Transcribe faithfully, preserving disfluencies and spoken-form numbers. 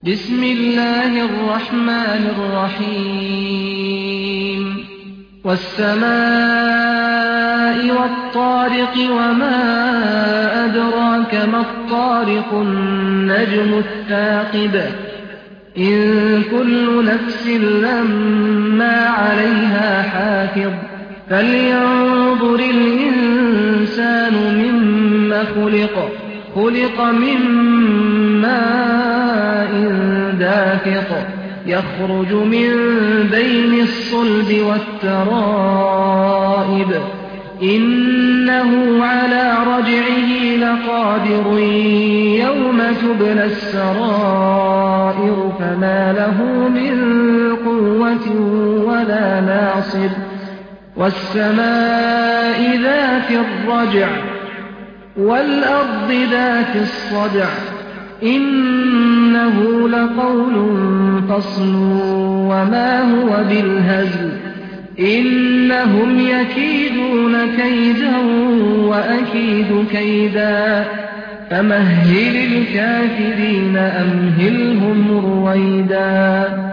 بسم الله الرحمن الرحيم والسماء والطارق وما أدراك ما الطارق النجم الثاقب إن كل نفس لما عليها حافظ فلينظر الإنسان مما خلق خلق من ماء دافق يخرج من بين الصلب والترائب إنه على رجعه لقادر يوم تبلى السرائر فما له من قوة ولا ناصر والسماء ذات الرجع والأرض ذات الصدع إنه لقول فصل وما هو بالهزل إنهم يكيدون كيدا وأكيد كيدا فمهل الكافرين أمهلهم رويدا